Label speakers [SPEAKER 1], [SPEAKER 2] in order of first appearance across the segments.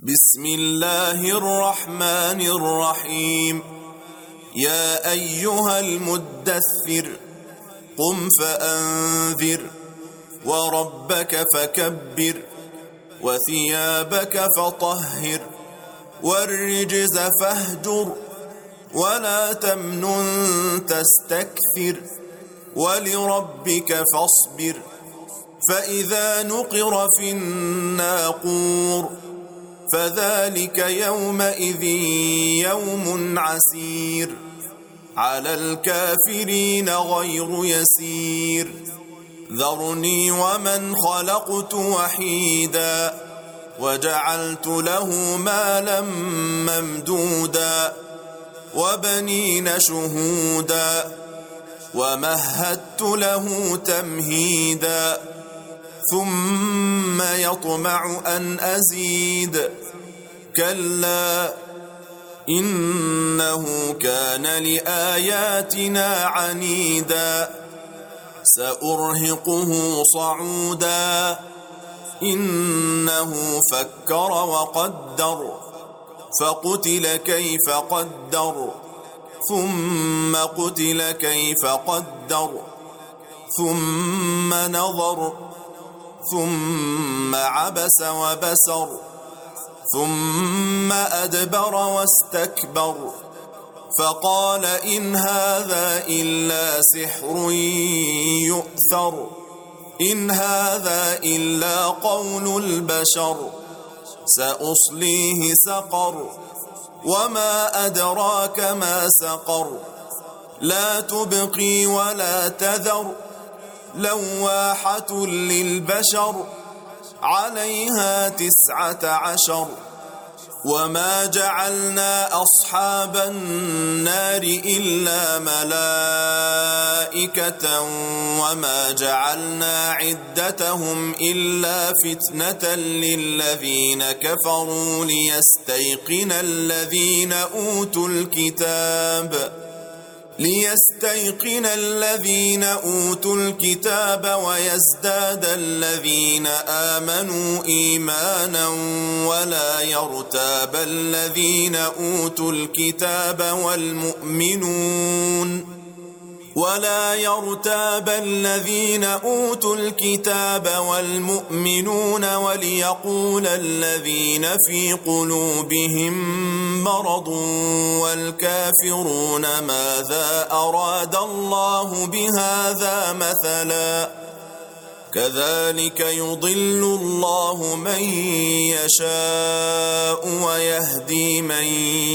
[SPEAKER 1] بسم الله الرحمن الرحيم. يا أيها المدثر قم فأنذر وربك فكبر وثيابك فطهر والرجز فاهجر ولا تمنن تستكثر ولربك فاصبر. فإذا نقر في الناقور فذلك يومئذ يوم عسير على الكافرين غير يسير. ذرني ومن خلقت وحيدا وجعلت له مالا ممدودا وبنين شهودا ومهدت له تمهيدا ثم يطمع أن أزيد كلا إنه كان لآياتنا عنيدا سأرهقه صعودا إنه فكر وقدر فقتل كيف قدر ثم قتل كيف قدر ثم نظر ثم عبس وبسر ثم أدبر واستكبر فقال إن هذا إلا سحر يؤثر إن هذا إلا قول البشر سأصليه سقر وما أدراك ما سقر لا تبقي ولا تذر لواحة للبشر عليها 19 وما جعلنا أصحاب النار إلا ملائكة وما جعلنا عدتهم إلا فتنة للذين كفروا ليستيقن الذين أوتوا الكتاب ويزداد الذين آمنوا إيمانا ولا يرتاب الذين أوتوا الكتاب والمؤمنون وليقول الذين في قلوبهم مرض والكافرون ماذا أراد الله بهذا مثلا كذلك يضل الله من يشاء ويهدي من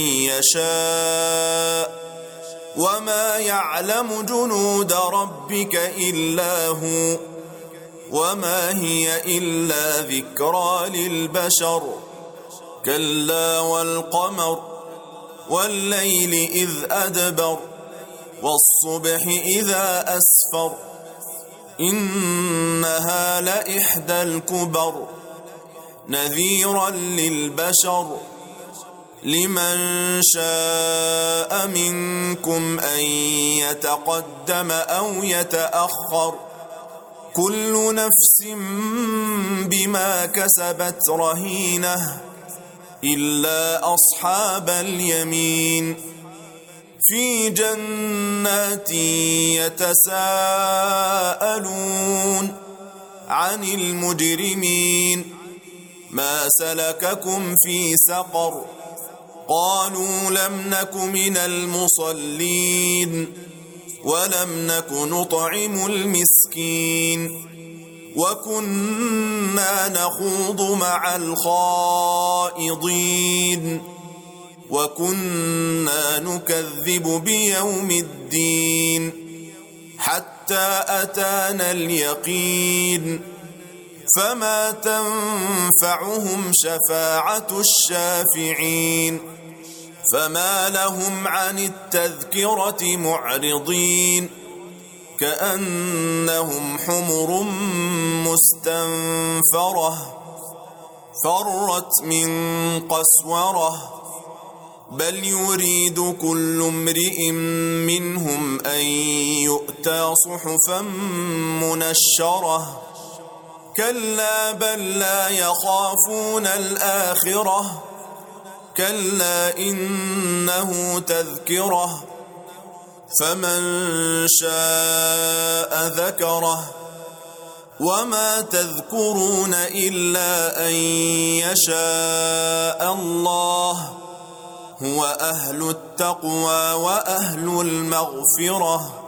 [SPEAKER 1] يشاء وما يعلم جنود ربك إلا هو وما هي إلا ذكرى للبشر كلا والقمر والليل إذ أدبر والصبح إذا أسفر إنها لإحدى الكبر نذيرا للبشر لمن شاء منكم أن يتقدم أو يتأخر كل نفس بما كسبت رهينة إلا أصحاب اليمين في جنات يتساءلون عن المجرمين ما سلككم في سقر قالوا لم نك من المصلين ولم نك نطعم المسكين وكنا نخوض مع الخائضين وكنا نكذب بيوم الدين حتى أتانا اليقين فما تنفعهم شفاعة الشافعين فما لهم عن التذكرة معرضين كأنهم حمر مستنفرة فرت من قسورة بل يريد كل امرئ منهم أن يؤتى صحفا منشرة كلا بل لا يخافون الآخرة كلا إنه تذكرة فمن شاء ذكره وما تذكرون إلا أن يشاء الله هو أهل التقوى وأهل المغفرة